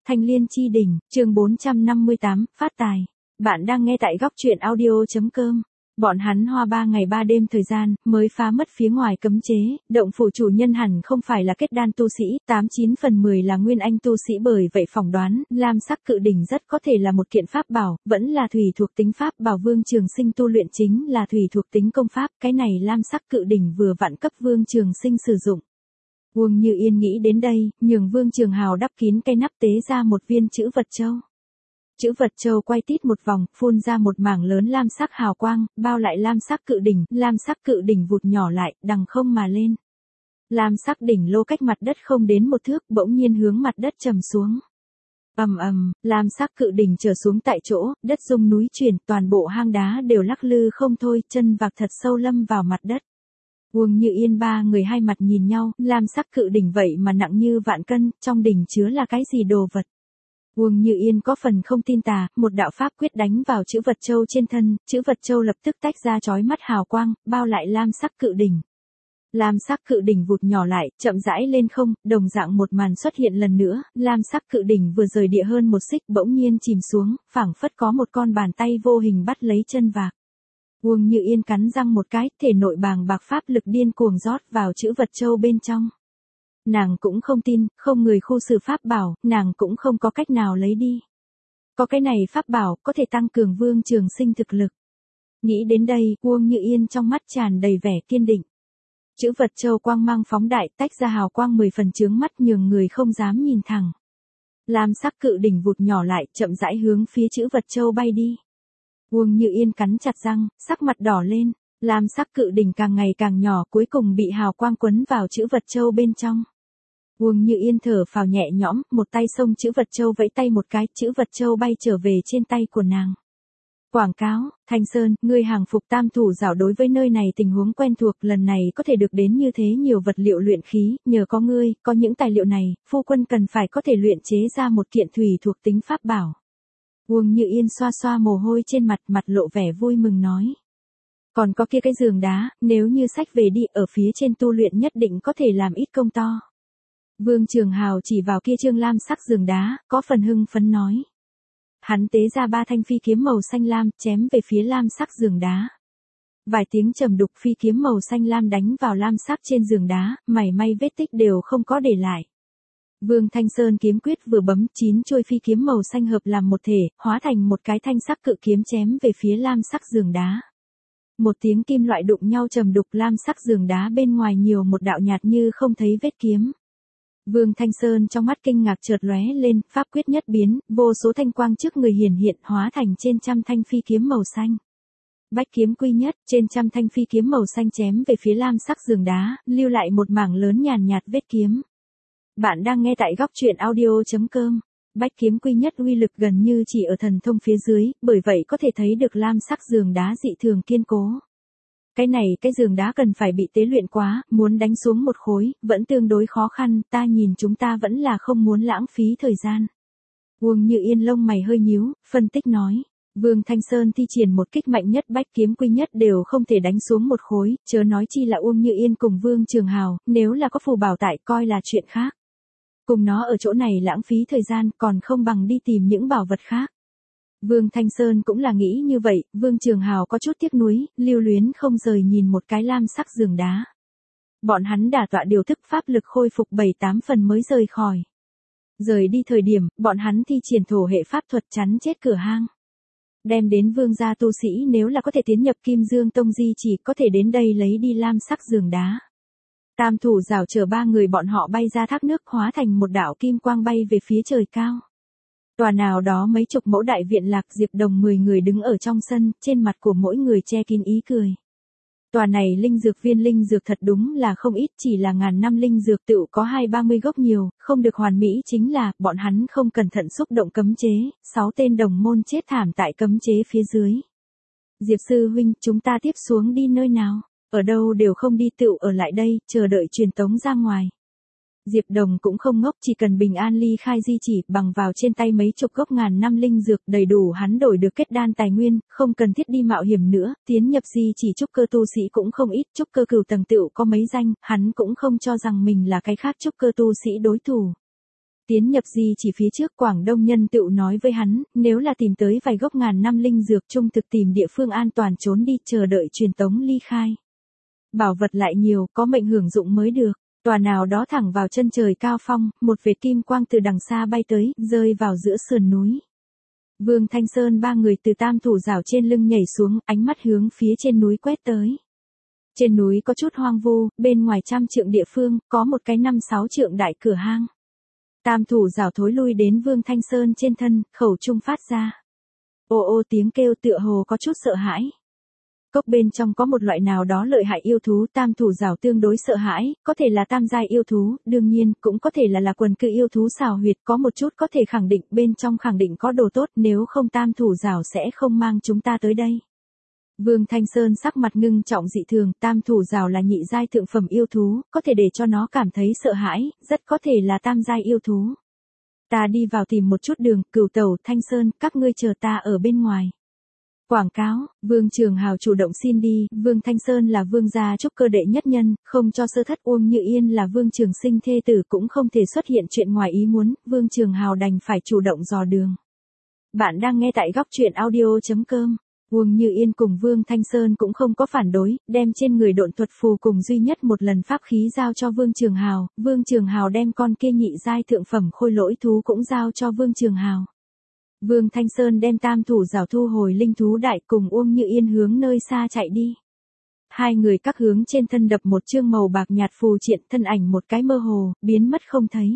Thanh Liên Chi Đỉnh, chương 458, phát tài. Bạn đang nghe tại góc truyện audio.com. Bọn hắn hoa 3 ngày 3 đêm thời gian, mới phá mất phía ngoài cấm chế, động phủ chủ nhân hẳn không phải là kết đan tu sĩ, 89 phần 10 là nguyên anh tu sĩ, bởi vậy phỏng đoán, lam sắc cự đỉnh rất có thể là một kiện pháp bảo, vẫn là thủy thuộc tính pháp bảo. Vương Trường Sinh tu luyện chính là thủy thuộc tính công pháp, cái này lam sắc cự đỉnh vừa vặn cấp Vương Trường Sinh sử dụng. Uông Như Yên nghĩ đến đây, nhường Vương Trường Hào đắp kín cái nắp, tế ra một viên chữ vật châu. Chữ vật châu quay tít một vòng, phun ra một mảng lớn lam sắc hào quang, bao lại lam sắc cự đỉnh, lam sắc cự đỉnh vụt nhỏ lại, đằng không mà lên. Lam sắc đỉnh lô cách mặt đất không đến một thước, bỗng nhiên hướng mặt đất trầm xuống. Ầm ầm, lam sắc cự đỉnh trở xuống tại chỗ, đất rung núi chuyển, toàn bộ hang đá đều lắc lư không thôi, chân vạc thật sâu lâm vào mặt đất. Uông Như Yên ba người hai mặt nhìn nhau, lam sắc cự đỉnh vậy mà nặng như vạn cân, trong đỉnh chứa là cái gì đồ vật. Uông Như Yên có phần không tin tà, một đạo pháp quyết đánh vào chữ vật châu trên thân, chữ vật châu lập tức tách ra chói mắt hào quang, bao lại lam sắc cự đỉnh. Lam sắc cự đỉnh vụt nhỏ lại, chậm rãi lên không, đồng dạng một màn xuất hiện lần nữa, lam sắc cự đỉnh vừa rời địa hơn một xích bỗng nhiên chìm xuống, phảng phất có một con bàn tay vô hình bắt lấy chân vạc. Uông Như Yên cắn răng một cái, thể nội bàng bạc pháp lực điên cuồng rót vào chữ vật châu bên trong. Nàng cũng không tin, không người khu xử pháp bảo, nàng cũng không có cách nào lấy đi. Có cái này pháp bảo, có thể tăng cường Vương Trường Sinh thực lực. Nghĩ đến đây, Uông Như Yên trong mắt tràn đầy vẻ kiên định. Chữ vật châu quang mang phóng đại, tách ra hào quang 10 phần chướng mắt, nhường người không dám nhìn thẳng. Lam sắc cự đỉnh vụt nhỏ lại, chậm rãi hướng phía chữ vật châu bay đi. Uông Như Yên cắn chặt răng, sắc mặt đỏ lên, lam sắc cự đỉnh càng ngày càng nhỏ, cuối cùng bị hào quang quấn vào chữ vật châu bên trong. Uông Như Yên thở phào nhẹ nhõm, một tay xông chữ vật châu vẫy tay một cái, chữ vật châu bay trở về trên tay của nàng. Quảng cáo, Thanh Sơn, ngươi hàng phục tam thủ giảo đối với nơi này tình huống quen thuộc, lần này có thể được đến như thế nhiều vật liệu luyện khí, nhờ có ngươi, có những tài liệu này, phu quân cần phải có thể luyện chế ra một kiện thủy thuộc tính pháp bảo. Uông Như Yên xoa xoa mồ hôi trên mặt, mặt lộ vẻ vui mừng nói. Còn có kia cái giường đá, nếu như xách về đi, ở phía trên tu luyện nhất định có thể làm ít công to. Vương Trường Hào chỉ vào kia trương lam sắc giường đá, có phần hưng phấn nói. Hắn tế ra 3 thanh phi kiếm màu xanh lam, chém về phía lam sắc giường đá. Vài tiếng trầm đục, phi kiếm màu xanh lam đánh vào lam sắc trên giường đá, mảy may vết tích đều không có để lại. Vương Thanh Sơn kiếm quyết vừa bấm, 9 trôi phi kiếm màu xanh hợp làm một thể, hóa thành một cái thanh sắc cự kiếm chém về phía lam sắc giường đá. Một tiếng kim loại đụng nhau trầm đục, lam sắc giường đá bên ngoài nhiều một đạo nhạt như không thấy vết kiếm. Vương Thanh Sơn trong mắt kinh ngạc chợt lóe lên, pháp quyết nhất biến, vô số thanh quang trước người hiển hiện, hóa thành trên trăm thanh phi kiếm màu xanh. Bách kiếm quy nhất, trên trăm thanh phi kiếm màu xanh chém về phía lam sắc giường đá, lưu lại một mảng lớn nhàn nhạt vết kiếm. Bạn đang nghe tại góc truyện audio.com. Bách kiếm quy nhất uy lực gần như chỉ ở thần thông phía dưới, bởi vậy có thể thấy được lam sắc giường đá dị thường kiên cố. Cái giường đá cần phải bị tế luyện quá, muốn đánh xuống một khối, vẫn tương đối khó khăn, ta nhìn chúng ta vẫn là không muốn lãng phí thời gian. Uông Như Yên lông mày hơi nhíu, phân tích nói. Vương Thanh Sơn thi triển một kích mạnh nhất, bách kiếm quy nhất đều không thể đánh xuống một khối, chớ nói chi là Uông Như Yên cùng Vương Trường Hào, nếu là có phù bảo tại coi là chuyện khác. Cùng nó ở chỗ này lãng phí thời gian, còn không bằng đi tìm những bảo vật khác. Vương Thanh Sơn cũng là nghĩ như vậy, Vương Trường Hào có chút tiếc nuối, lưu luyến không rời nhìn một cái lam sắc giường đá. Bọn hắn đả tọa điều thức pháp lực khôi phục 7-8 phần mới rời khỏi. Rời đi thời điểm, bọn hắn thi triển thổ hệ pháp thuật chắn chết cửa hang. Đem đến vương gia tu sĩ nếu là có thể tiến nhập Kim Dương Tông di chỉ có thể đến đây lấy đi lam sắc giường đá. Tam thủ giảo chở 3 người bọn họ bay ra thác nước, hóa thành một đạo kim quang bay về phía trời cao. Tòa nào đó mấy chục mẫu đại viện lạc, Diệp Đồng 10 người đứng ở trong sân, trên mặt của mỗi người che kín ý cười. Tòa này linh dược viên linh dược thật đúng là không ít, chỉ là ngàn năm linh dược tựu có 20-30 gốc nhiều, không được hoàn mỹ chính là, bọn hắn không cẩn thận xúc động cấm chế, 6 tên đồng môn chết thảm tại cấm chế phía dưới. Diệp sư huynh, chúng ta tiếp xuống đi nơi nào? Ở đâu đều không đi, tựu ở lại đây, chờ đợi truyền tống ra ngoài. Diệp Đồng cũng không ngốc, chỉ cần bình an ly khai di chỉ, bằng vào trên tay mấy chục gốc ngàn năm linh dược đầy đủ hắn đổi được kết đan tài nguyên, không cần thiết đi mạo hiểm nữa, tiến nhập di chỉ trúc cơ tu sĩ cũng không ít, trúc cơ cửu tầng tựu có mấy danh, hắn cũng không cho rằng mình là cái khác trúc cơ tu sĩ đối thủ. Tiến nhập di chỉ phía trước, Quảng Đông nhân tựu nói với hắn, nếu là tìm tới vài gốc ngàn năm linh dược, trung thực tìm địa phương an toàn trốn đi, chờ đợi truyền tống ly khai. Bảo vật lại nhiều, có mệnh hưởng dụng mới được. Tòa nào đó thẳng vào chân trời cao phong, một vệt kim quang từ đằng xa bay tới, rơi vào giữa sườn núi. Vương Thanh Sơn ba người từ tam thủ rào trên lưng nhảy xuống, ánh mắt hướng phía trên núi quét tới. Trên núi có chút hoang vu, bên ngoài 100 trượng địa phương, có một cái 5-6 trượng đại cửa hang. Tam thủ rào thối lui đến Vương Thanh Sơn trên thân, khẩu trung phát ra. Ô ô tiếng kêu tựa hồ có chút sợ hãi. Cốc bên trong có một loại nào đó lợi hại yêu thú, tam thủ rào tương đối sợ hãi, có thể là tam giai yêu thú, đương nhiên, cũng có thể là quần cự yêu thú xào huyệt, có một chút có thể khẳng định bên trong khẳng định có đồ tốt, nếu không tam thủ rào sẽ không mang chúng ta tới đây. Vương Thanh Sơn sắc mặt ngưng trọng dị thường, tam thủ rào là nhị giai thượng phẩm yêu thú, có thể để cho nó cảm thấy sợ hãi, rất có thể là tam giai yêu thú. Ta đi vào tìm một chút đường, Cửu Tẩu, Thanh Sơn, các ngươi chờ ta ở bên ngoài. Quảng cáo, Vương Trường Hào chủ động xin đi, Vương Thanh Sơn là vương gia trúc cơ đệ nhất nhân, không cho sơ thất. Uông Như Yên là Vương Trường Sinh thê tử cũng không thể xuất hiện chuyện ngoài ý muốn, Vương Trường Hào đành phải chủ động dò đường. Bạn đang nghe tại góc truyện audio.com. Uông Như Yên cùng Vương Thanh Sơn cũng không có phản đối, đem trên người độn thuật phù cùng duy nhất một lần pháp khí giao cho Vương Trường Hào, Vương Trường Hào đem con kia nhị giai thượng phẩm khôi lỗi thú cũng giao cho Vương Trường Hào. Vương Thanh Sơn đem tam thủ rào thu hồi linh thú đại cùng Uông Như Yên hướng nơi xa chạy đi. Hai người các hướng trên thân đập một chương màu bạc nhạt phù triện, thân ảnh một cái mơ hồ, biến mất không thấy.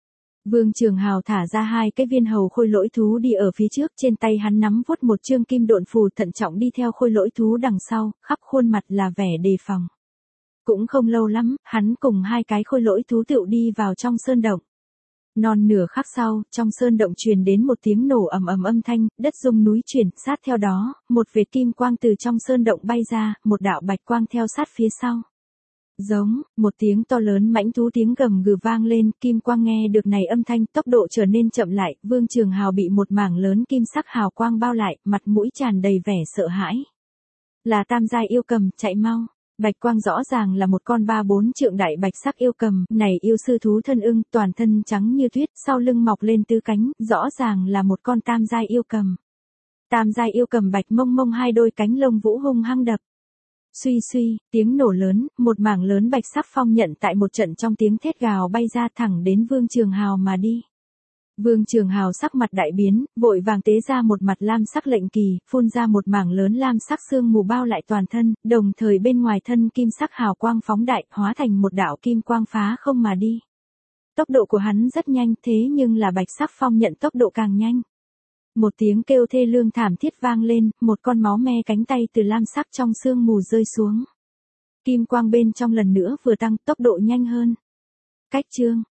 Vương Trường Hào thả ra hai cái viên hầu khôi lỗi thú đi ở phía trước, trên tay hắn nắm vuốt một chương kim độn phù, thận trọng đi theo khôi lỗi thú đằng sau, khắp khuôn mặt là vẻ đề phòng. Cũng không lâu lắm, hắn cùng hai cái khôi lỗi thú tựu đi vào trong sơn động. Non nửa khắc sau, trong sơn động truyền đến một tiếng nổ ầm ầm âm thanh, đất rung núi chuyển, sát theo đó, một vệt kim quang từ trong sơn động bay ra, một đạo bạch quang theo sát phía sau. Giống, một tiếng to lớn mãnh thú tiếng gầm gừ vang lên, kim quang nghe được này âm thanh, tốc độ trở nên chậm lại, Vương Trường Hào bị một mảng lớn kim sắc hào quang bao lại, mặt mũi tràn đầy vẻ sợ hãi. Là tam giai yêu cầm, chạy mau. Bạch quang rõ ràng là một con 3-4 trượng đại bạch sắc yêu cầm, này yêu sư thú thân ưng, toàn thân trắng như tuyết, sau lưng mọc lên tứ cánh, rõ ràng là một con tam giai yêu cầm. Tam giai yêu cầm bạch mông mông hai đôi cánh lông vũ hung hăng đập. Suy suy, tiếng nổ lớn, một mảng lớn bạch sắc phong nhận tại một trận trong tiếng thét gào bay ra thẳng đến Vương Trường Hào mà đi. Vương Trường Hào sắc mặt đại biến, vội vàng tế ra một mặt lam sắc lệnh kỳ, phun ra một mảng lớn lam sắc sương mù bao lại toàn thân, đồng thời bên ngoài thân kim sắc hào quang phóng đại, hóa thành một đạo kim quang phá không mà đi. Tốc độ của hắn rất nhanh, thế nhưng là bạch sắc phong nhận tốc độ càng nhanh. Một tiếng kêu thê lương thảm thiết vang lên, một con máu me cánh tay từ lam sắc trong sương mù rơi xuống. Kim quang bên trong lần nữa vừa tăng, tốc độ nhanh hơn. Cách chương